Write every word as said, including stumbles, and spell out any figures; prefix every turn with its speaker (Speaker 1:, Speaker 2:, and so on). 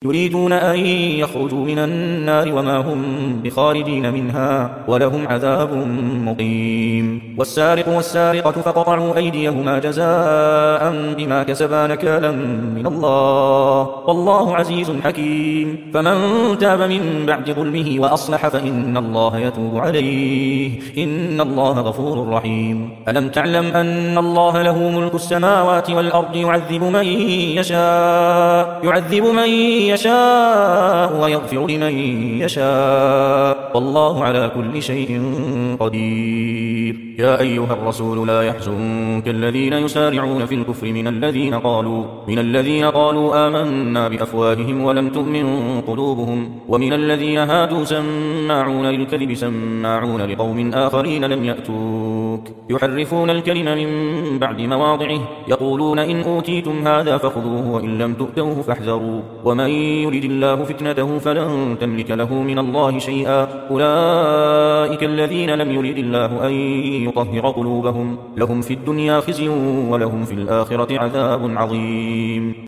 Speaker 1: يريدون أن يخرجوا من النار وما هم بخارجين منها ولهم عذاب مقيم. والسارق والسارقة فقطعوا أيديهما جزاء بما كسبا نكالا من الله والله عزيز حكيم. فمن تاب من بعد ظلمه وأصلح فإن الله يتوب عليه إن الله غفور رحيم. ألم تعلم أن الله له ملك السماوات والأرض يعذب من يشاء يعذب من يشاء ويغفر لمن يشاء والله على كل شيء قدير. يا أيها الرسول لا يحزنك الذين يسارعون في الكفر من الذين قالوا من الذين قالوا آمنا بأفواههم ولم تؤمن قلوبهم ومن الذين هادوا سماعون للكذب سماعون لقوم آخرين لم يأتوك يحرفون الكلم من بعد مواضعه يقولون إن أوتيتم هذا فخذوه وإن لم تؤتوه فاحذروا ومن يرد الله فتنته فلن تملك له من الله شيئا أولئك الذين لم يرد الله أن يطهر قلوبهم لهم في الدنيا خزي ولهم في الآخرة عذاب عظيم.